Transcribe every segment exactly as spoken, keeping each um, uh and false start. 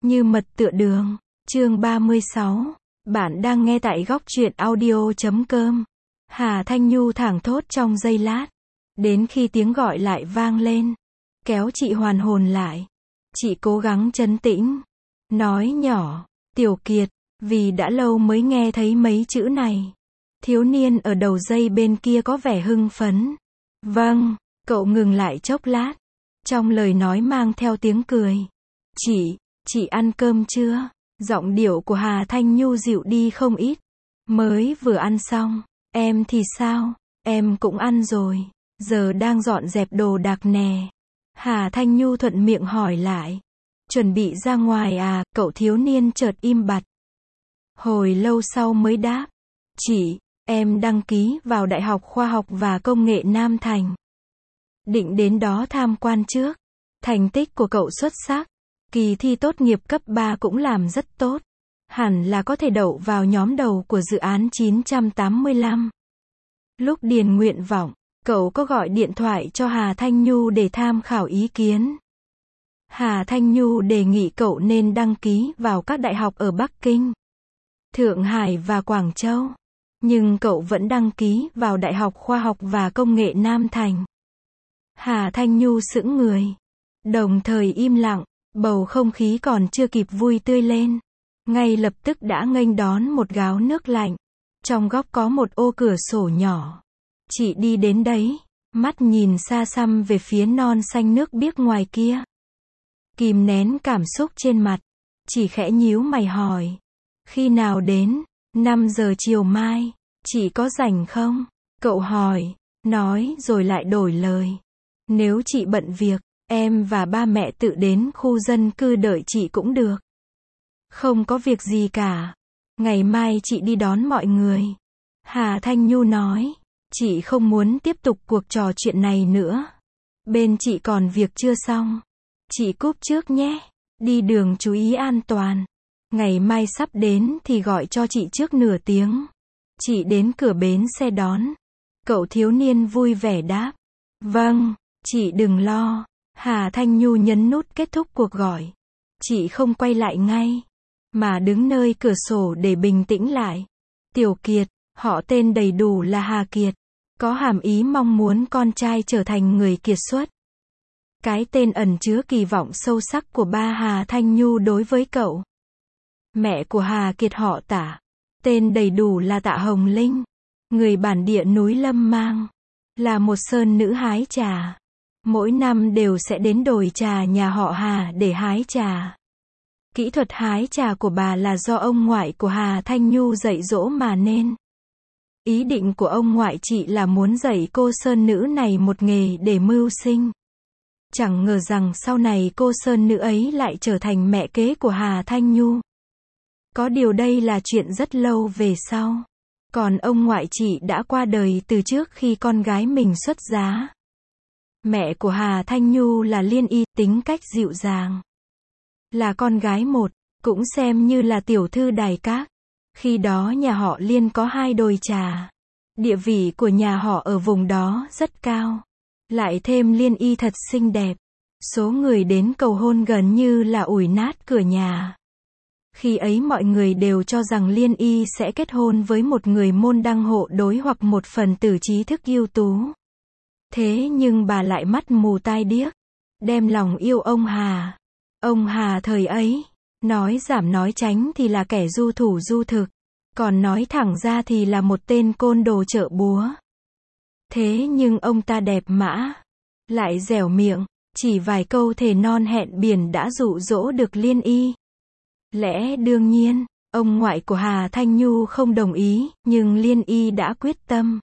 Như mật tựa đường. Chương ba mươi sáu. Bạn đang nghe tại góc truyện audio chấm com. Hà Thanh Nhu thảng thốt trong giây lát. Đến khi tiếng gọi lại vang lên, kéo chị hoàn hồn lại. Chị cố gắng trấn tĩnh. Nói nhỏ, Tiểu Kiệt, vì đã lâu mới nghe thấy mấy chữ này. Thiếu niên ở đầu dây bên kia có vẻ hưng phấn. Vâng, cậu ngừng lại chốc lát. Trong lời nói mang theo tiếng cười. Chị, chị ăn cơm chưa? Giọng điệu của Hà Thanh Nhu dịu đi không ít. Mới vừa ăn xong. Em thì sao? Em cũng ăn rồi. Giờ đang dọn dẹp đồ đạc nè. Hà Thanh Nhu thuận miệng hỏi lại. Chuẩn bị ra ngoài à? Cậu thiếu niên chợt im bặt. Hồi lâu sau mới đáp. Chị, em đăng ký vào Đại học Khoa học và Công nghệ Nam Thành. Định đến đó tham quan trước. Thành tích của cậu xuất sắc. Kỳ thi tốt nghiệp cấp ba cũng làm rất tốt. Hẳn là có thể đậu vào nhóm đầu của dự án chín trăm tám mươi lăm. Lúc điền nguyện vọng, cậu có gọi điện thoại cho Hà Thanh Nhu để tham khảo ý kiến. Hà Thanh Nhu đề nghị cậu nên đăng ký vào các đại học ở Bắc Kinh, Thượng Hải và Quảng Châu. Nhưng cậu vẫn đăng ký vào Đại học Khoa học và Công nghệ Nam Thành. Hà Thanh Nhu sững người. Đồng thời im lặng, bầu không khí còn chưa kịp vui tươi lên. Ngay lập tức đã nghênh đón một gáo nước lạnh. Trong góc có một ô cửa sổ nhỏ. Chị đi đến đấy, mắt nhìn xa xăm về phía non xanh nước biếc ngoài kia. Kìm nén cảm xúc trên mặt, chỉ khẽ nhíu mày hỏi. Khi nào đến? năm giờ chiều mai. Chị có rảnh không? Cậu hỏi, nói rồi lại đổi lời. Nếu chị bận việc, em và ba mẹ tự đến khu dân cư đợi chị cũng được. Không có việc gì cả. Ngày mai chị đi đón mọi người. Hà Thanh Nhu nói. Chị không muốn tiếp tục cuộc trò chuyện này nữa. Bên chị còn việc chưa xong. Chị cúp trước nhé. Đi đường chú ý an toàn. Ngày mai sắp đến thì gọi cho chị trước nửa tiếng. Chị đến cửa bến xe đón. Cậu thiếu niên vui vẻ đáp. Vâng, chị đừng lo. Hà Thanh Nhu nhấn nút kết thúc cuộc gọi. Chị không quay lại ngay, mà đứng nơi cửa sổ để bình tĩnh lại. Tiểu Kiệt, họ tên đầy đủ là Hà Kiệt. Có hàm ý mong muốn con trai trở thành người kiệt xuất. Cái tên ẩn chứa kỳ vọng sâu sắc của ba Hà Thanh Nhu đối với cậu. Mẹ của Hà Kiệt họ Tạ. Tên đầy đủ là Tạ Hồng Linh. Người bản địa núi Lâm Mang. Là một sơn nữ hái trà. Mỗi năm đều sẽ đến đồi trà nhà họ Hà để hái trà. Kỹ thuật hái trà của bà là do ông ngoại của Hà Thanh Nhu dạy dỗ mà nên. Ý định của ông ngoại chị là muốn dạy cô sơn nữ này một nghề để mưu sinh. Chẳng ngờ rằng sau này cô sơn nữ ấy lại trở thành mẹ kế của Hà Thanh Nhu. Có điều đây là chuyện rất lâu về sau. Còn ông ngoại chị đã qua đời từ trước khi con gái mình xuất giá. Mẹ của Hà Thanh Nhu là Liên Y, tính cách dịu dàng. Là con gái một, cũng xem như là tiểu thư đài các. Khi đó nhà họ Liên có hai đồi trà. Địa vị của nhà họ ở vùng đó rất cao. Lại thêm Liên Y thật xinh đẹp. Số người đến cầu hôn gần như là ủi nát cửa nhà. Khi ấy mọi người đều cho rằng Liên Y sẽ kết hôn với một người môn đăng hộ đối hoặc một phần tử trí thức ưu tú. Thế nhưng bà lại mắt mù tai điếc. Đem lòng yêu ông Hà. Ông Hà thời ấy, nói giảm nói tránh thì là kẻ du thủ du thực. Còn nói thẳng ra thì là một tên côn đồ chợ búa. Thế nhưng ông ta đẹp mã. Lại dẻo miệng. Chỉ vài câu thề non hẹn biển đã dụ dỗ được Liên Y. Lẽ đương nhiên, ông ngoại của Hà Thanh Nhu không đồng ý, nhưng Liên Y đã quyết tâm.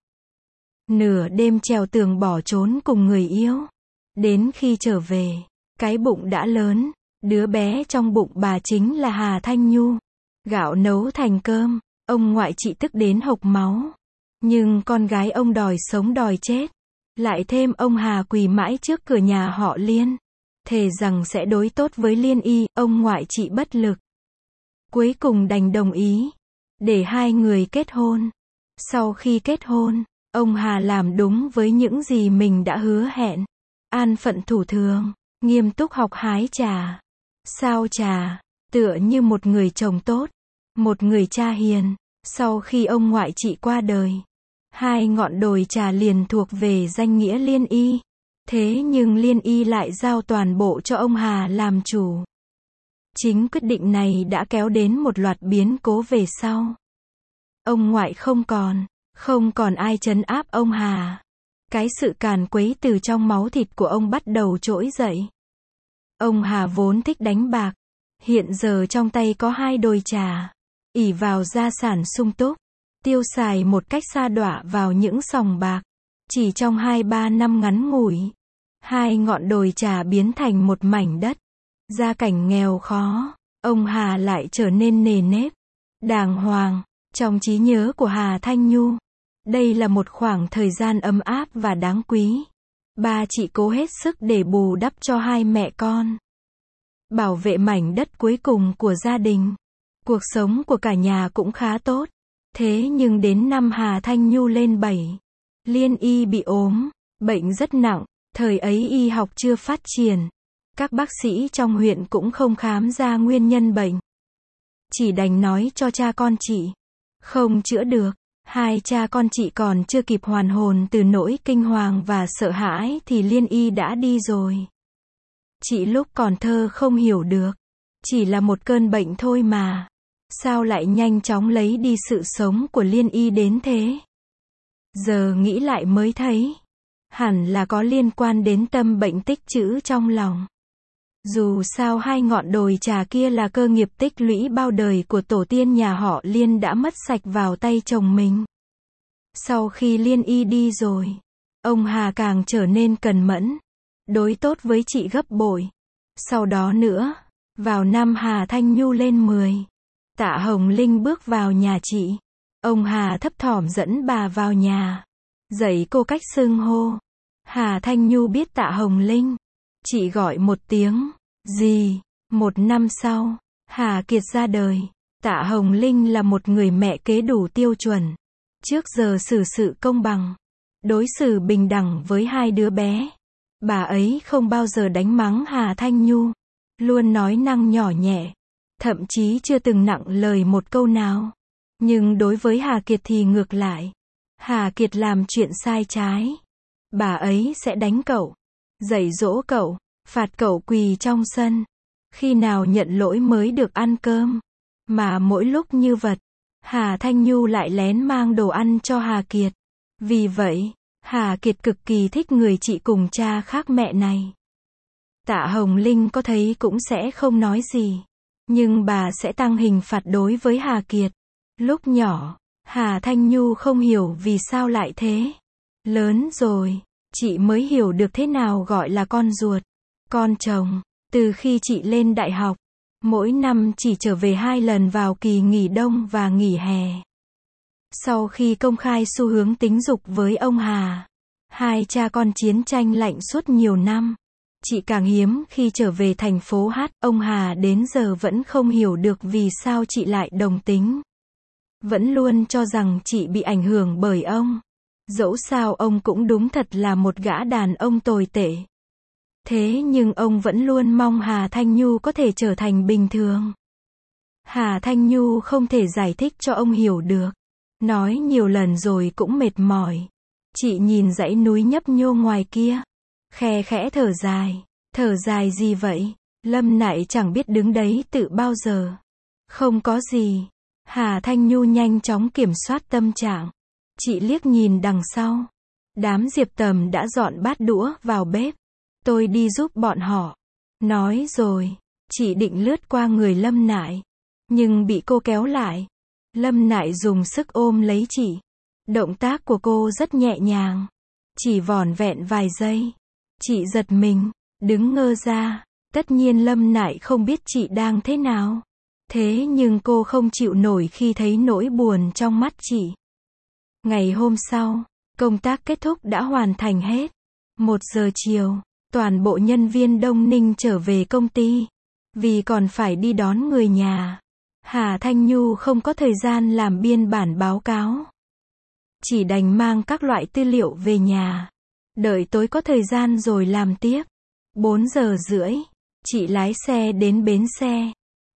Nửa đêm trèo tường bỏ trốn cùng người yêu. Đến khi trở về, cái bụng đã lớn, đứa bé trong bụng bà chính là Hà Thanh Nhu. Gạo nấu thành cơm, ông ngoại chị tức đến hộc máu. Nhưng con gái ông đòi sống đòi chết. Lại thêm ông Hà quỳ mãi trước cửa nhà họ Liên. Thề rằng sẽ đối tốt với Liên Y, ông ngoại chị bất lực. Cuối cùng đành đồng ý. Để hai người kết hôn. Sau khi kết hôn, ông Hà làm đúng với những gì mình đã hứa hẹn. An phận thủ thường, nghiêm túc học hái trà, sao trà, tựa như một người chồng tốt, một người cha hiền. Sau khi ông ngoại chị qua đời, hai ngọn đồi trà liền thuộc về danh nghĩa Liên Y. Thế nhưng Liên Y lại giao toàn bộ cho ông Hà làm chủ. Chính quyết định này đã kéo đến một loạt biến cố về sau. Ông ngoại không còn, không còn ai trấn áp ông Hà. Cái sự càn quấy từ trong máu thịt của ông bắt đầu trỗi dậy. Ông Hà vốn thích đánh bạc, hiện giờ trong tay có hai đồi trà, ỷ vào gia sản sung túc, tiêu xài một cách sa đọa vào những sòng bạc. Chỉ trong hai ba năm ngắn ngủi, hai ngọn đồi trà biến thành một mảnh đất. Gia cảnh nghèo khó, ông Hà lại trở nên nề nếp, đàng hoàng. Trong trí nhớ của Hà Thanh Nhu, đây là một khoảng thời gian ấm áp và đáng quý. Ba chị cố hết sức để bù đắp cho hai mẹ con, bảo vệ mảnh đất cuối cùng của gia đình. Cuộc sống của cả nhà cũng khá tốt. Thế nhưng đến năm Hà Thanh Nhu lên bảy, Liên Y bị ốm, bệnh rất nặng. Thời ấy y học chưa phát triển, các bác sĩ trong huyện cũng không khám ra nguyên nhân bệnh. Chỉ đành nói cho cha con chị, không chữa được. Hai cha con chị còn chưa kịp hoàn hồn từ nỗi kinh hoàng và sợ hãi thì Liên Y đã đi rồi. Chị lúc còn thơ không hiểu được, chỉ là một cơn bệnh thôi mà, sao lại nhanh chóng lấy đi sự sống của Liên Y đến thế? Giờ nghĩ lại mới thấy, hẳn là có liên quan đến tâm bệnh tích trữ trong lòng. Dù sao hai ngọn đồi trà kia là cơ nghiệp tích lũy bao đời của tổ tiên nhà họ Liên đã mất sạch vào tay chồng mình. Sau khi Liên Y đi rồi, ông Hà càng trở nên cần mẫn, đối tốt với chị gấp bội. Sau đó nữa, vào năm Hà Thanh Nhu lên mười, Tạ Hồng Linh bước vào nhà chị. Ông Hà thấp thỏm dẫn bà vào nhà, dạy cô cách xưng hô. Hà Thanh Nhu biết Tạ Hồng Linh, chị gọi một tiếng, gì? Một năm sau, Hà Kiệt ra đời. Tạ Hồng Linh là một người mẹ kế đủ tiêu chuẩn. Trước giờ xử sự công bằng, đối xử bình đẳng với hai đứa bé. Bà ấy không bao giờ đánh mắng Hà Thanh Nhu, luôn nói năng nhỏ nhẹ, thậm chí chưa từng nặng lời một câu nào. Nhưng đối với Hà Kiệt thì ngược lại. Hà Kiệt làm chuyện sai trái, bà ấy sẽ đánh cậu, dạy dỗ cậu, phạt cậu quỳ trong sân. Khi nào nhận lỗi mới được ăn cơm. Mà mỗi lúc như vật, Hà Thanh Nhu lại lén mang đồ ăn cho Hà Kiệt. Vì vậy, Hà Kiệt cực kỳ thích người chị cùng cha khác mẹ này. Tạ Hồng Linh có thấy cũng sẽ không nói gì, nhưng bà sẽ tăng hình phạt đối với Hà Kiệt. Lúc nhỏ, Hà Thanh Nhu không hiểu vì sao lại thế. Lớn rồi, chị mới hiểu được thế nào gọi là con ruột, con chồng. Từ khi chị lên đại học, mỗi năm chỉ trở về hai lần vào kỳ nghỉ đông và nghỉ hè. Sau khi công khai xu hướng tính dục với ông Hà, hai cha con chiến tranh lạnh suốt nhiều năm, chị càng hiếm khi trở về thành phố hát. Ông Hà đến giờ vẫn không hiểu được vì sao chị lại đồng tính. Vẫn luôn cho rằng chị bị ảnh hưởng bởi ông. Dẫu sao ông cũng đúng thật là một gã đàn ông tồi tệ. Thế nhưng ông vẫn luôn mong Hà Thanh Nhu có thể trở thành bình thường. Hà Thanh Nhu không thể giải thích cho ông hiểu được. Nói nhiều lần rồi cũng mệt mỏi. Chị nhìn dãy núi nhấp nhô ngoài kia, khe khẽ thở dài. Thở dài gì vậy? Lâm Nại chẳng biết đứng đấy tự bao giờ. Không có gì. Hà Thanh Nhu nhanh chóng kiểm soát tâm trạng. Chị liếc nhìn đằng sau. Đám Diệp Tầm đã dọn bát đũa vào bếp. Tôi đi giúp bọn họ. Nói rồi, chị định lướt qua người Lâm Nại, nhưng bị cô kéo lại. Lâm Nại dùng sức ôm lấy chị. Động tác của cô rất nhẹ nhàng, chỉ vỏn vẹn vài giây. Chị giật mình, đứng ngơ ra. Tất nhiên Lâm Nại không biết chị đang thế nào. Thế nhưng cô không chịu nổi khi thấy nỗi buồn trong mắt chị. Ngày hôm sau, công tác kết thúc đã hoàn thành hết. Một giờ chiều, toàn bộ nhân viên Đông Ninh trở về công ty, vì còn phải đi đón người nhà. Hà Thanh Nhu không có thời gian làm biên bản báo cáo, chỉ đành mang các loại tư liệu về nhà, đợi tối có thời gian rồi làm tiếp. Bốn giờ rưỡi, chị lái xe đến bến xe.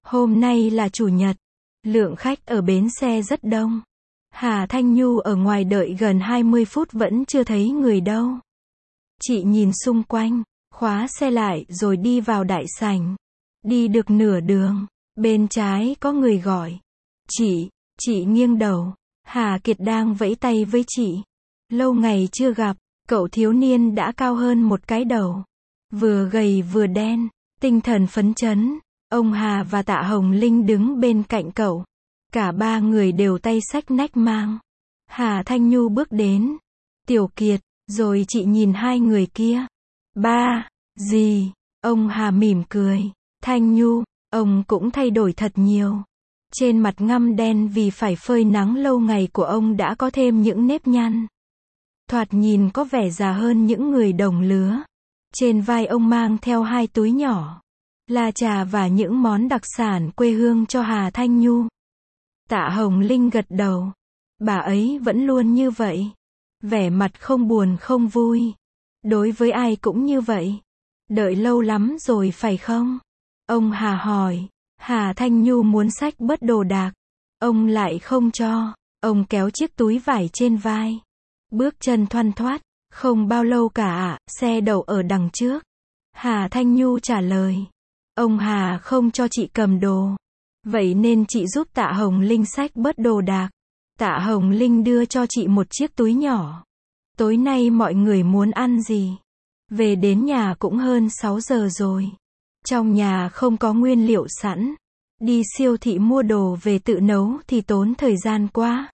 Hôm nay là chủ nhật. Lượng khách ở bến xe rất đông. Hà Thanh Nhu ở ngoài đợi gần hai mươi phút vẫn chưa thấy người đâu. Chị nhìn xung quanh, khóa xe lại rồi đi vào đại sảnh. Đi được nửa đường, bên trái có người gọi. Chị, chị nghiêng đầu. Hà Kiệt đang vẫy tay với chị. Lâu ngày chưa gặp, cậu thiếu niên đã cao hơn một cái đầu. Vừa gầy vừa đen, tinh thần phấn chấn. Ông Hà và Tạ Hồng Linh đứng bên cạnh cậu. Cả ba người đều tay xách nách mang. Hà Thanh Nhu bước đến. Tiểu Kiệt, rồi chị nhìn hai người kia. Ba, gì? Ông Hà mỉm cười. Thanh Nhu, ông cũng thay đổi thật nhiều. Trên mặt ngăm đen vì phải phơi nắng lâu ngày của ông đã có thêm những nếp nhăn. Thoạt nhìn có vẻ già hơn những người đồng lứa. Trên vai ông mang theo hai túi nhỏ. Là trà và những món đặc sản quê hương cho Hà Thanh Nhu. Tạ Hồng Linh gật đầu. Bà ấy vẫn luôn như vậy. Vẻ mặt không buồn không vui. Đối với ai cũng như vậy. Đợi lâu lắm rồi phải không? Ông Hà hỏi. Hà Thanh Nhu muốn xách bớt đồ đạc. Ông lại không cho. Ông kéo chiếc túi vải trên vai. Bước chân thoăn thoắt. Không bao lâu cả ạ, xe đậu ở đằng trước. Hà Thanh Nhu trả lời. Ông Hà không cho chị cầm đồ. Vậy nên chị giúp Tạ Hồng Linh xách bớt đồ đạc. Tạ Hồng Linh đưa cho chị một chiếc túi nhỏ. Tối nay mọi người muốn ăn gì? Về đến nhà cũng hơn sáu giờ rồi. Trong nhà không có nguyên liệu sẵn. Đi siêu thị mua đồ về tự nấu thì tốn thời gian quá.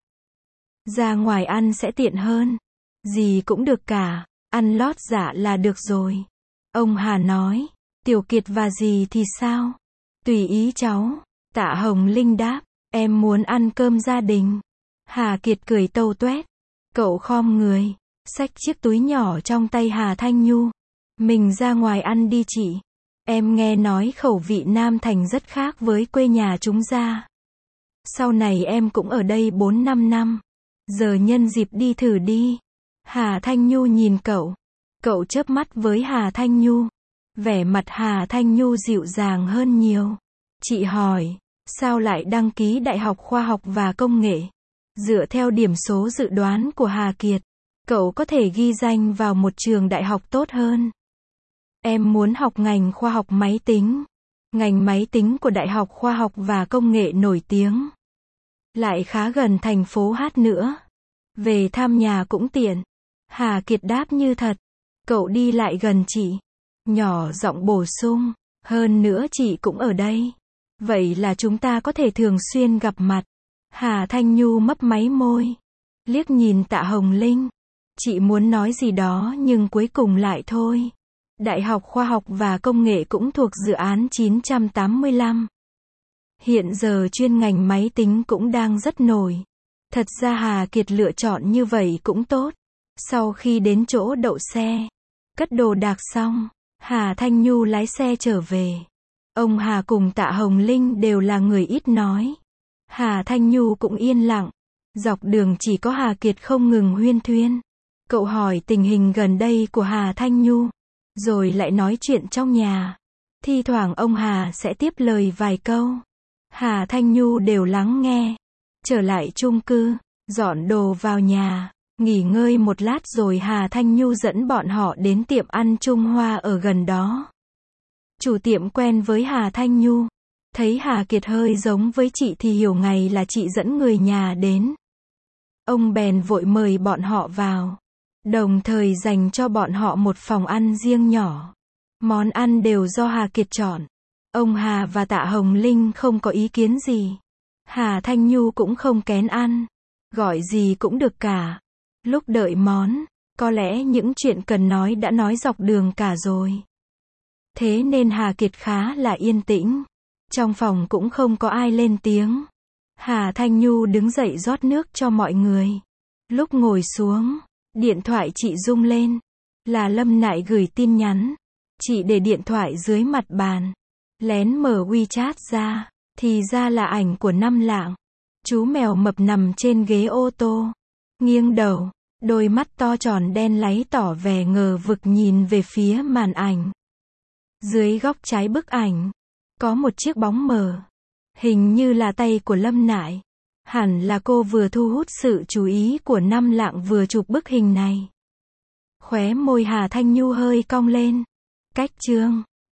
Ra ngoài ăn sẽ tiện hơn. Gì cũng được cả. Ăn lót dạ là được rồi. Ông Hà nói. Tiểu Kiệt và dì thì sao? Tùy ý cháu. Tạ Hồng Linh đáp. Em muốn ăn cơm gia đình. Hà Kiệt cười tâu tuét. Cậu khom người. Xách chiếc túi nhỏ trong tay Hà Thanh Nhu. Mình ra ngoài ăn đi chị. Em nghe nói khẩu vị Nam Thành rất khác với quê nhà chúng ra. Sau này em cũng ở đây bốn năm năm. Giờ nhân dịp đi thử đi. Hà Thanh Nhu nhìn cậu. Cậu chớp mắt với Hà Thanh Nhu. Vẻ mặt Hà Thanh Nhu dịu dàng hơn nhiều. Chị hỏi. Sao lại đăng ký Đại học Khoa học và Công nghệ? Dựa theo điểm số dự đoán của Hà Kiệt, cậu có thể ghi danh vào một trường đại học tốt hơn. Em muốn học ngành khoa học máy tính. Ngành máy tính của Đại học Khoa học và Công nghệ nổi tiếng. Lại khá gần thành phố Hát nữa. Về thăm nhà cũng tiện. Hà Kiệt đáp như thật. Cậu đi lại gần chị. Nhỏ giọng bổ sung. Hơn nữa chị cũng ở đây. Vậy là chúng ta có thể thường xuyên gặp mặt. Hà Thanh Nhu mấp máy môi. Liếc nhìn Tạ Hồng Linh. Chị muốn nói gì đó nhưng cuối cùng lại thôi. Đại học Khoa học và Công nghệ cũng thuộc dự án chín trăm tám mươi lăm. Hiện giờ chuyên ngành máy tính cũng đang rất nổi. Thật ra Hà Kiệt lựa chọn như vậy cũng tốt. Sau khi đến chỗ đậu xe, cất đồ đạc xong, Hà Thanh Nhu lái xe trở về. Ông Hà cùng Tạ Hồng Linh đều là người ít nói. Hà Thanh Nhu cũng yên lặng. Dọc đường chỉ có Hà Kiệt không ngừng huyên thuyên. Cậu hỏi tình hình gần đây của Hà Thanh Nhu. Rồi lại nói chuyện trong nhà. Thi thoảng ông Hà sẽ tiếp lời vài câu. Hà Thanh Nhu đều lắng nghe. Trở lại chung cư, dọn đồ vào nhà, nghỉ ngơi một lát rồi Hà Thanh Nhu dẫn bọn họ đến tiệm ăn Trung Hoa ở gần đó. Chủ tiệm quen với Hà Thanh Nhu. Thấy Hà Kiệt hơi giống với chị thì hiểu ngay là chị dẫn người nhà đến. Ông bèn vội mời bọn họ vào. Đồng thời dành cho bọn họ một phòng ăn riêng nhỏ. Món ăn đều do Hà Kiệt chọn. Ông Hà và Tạ Hồng Linh không có ý kiến gì. Hà Thanh Nhu cũng không kén ăn. Gọi gì cũng được cả. Lúc đợi món, có lẽ những chuyện cần nói đã nói dọc đường cả rồi. Thế nên Hà Kiệt khá là yên tĩnh. Trong phòng cũng không có ai lên tiếng. Hà Thanh Nhu đứng dậy rót nước cho mọi người. Lúc ngồi xuống, điện thoại chị rung lên. Là Lâm Nại gửi tin nhắn. Chị để điện thoại dưới mặt bàn. Lén mở WeChat ra. Thì ra là ảnh của Năm Lạng. Chú mèo mập nằm trên ghế ô tô. Nghiêng đầu. Đôi mắt to tròn đen láy tỏ vẻ ngờ vực nhìn về phía màn ảnh. Dưới góc trái bức ảnh, có một chiếc bóng mờ. Hình như là tay của Lâm Nại. Hẳn là cô vừa thu hút sự chú ý của Năm Lạng vừa chụp bức hình này. Khóe môi Hà Thanh Nhu hơi cong lên. Cách chương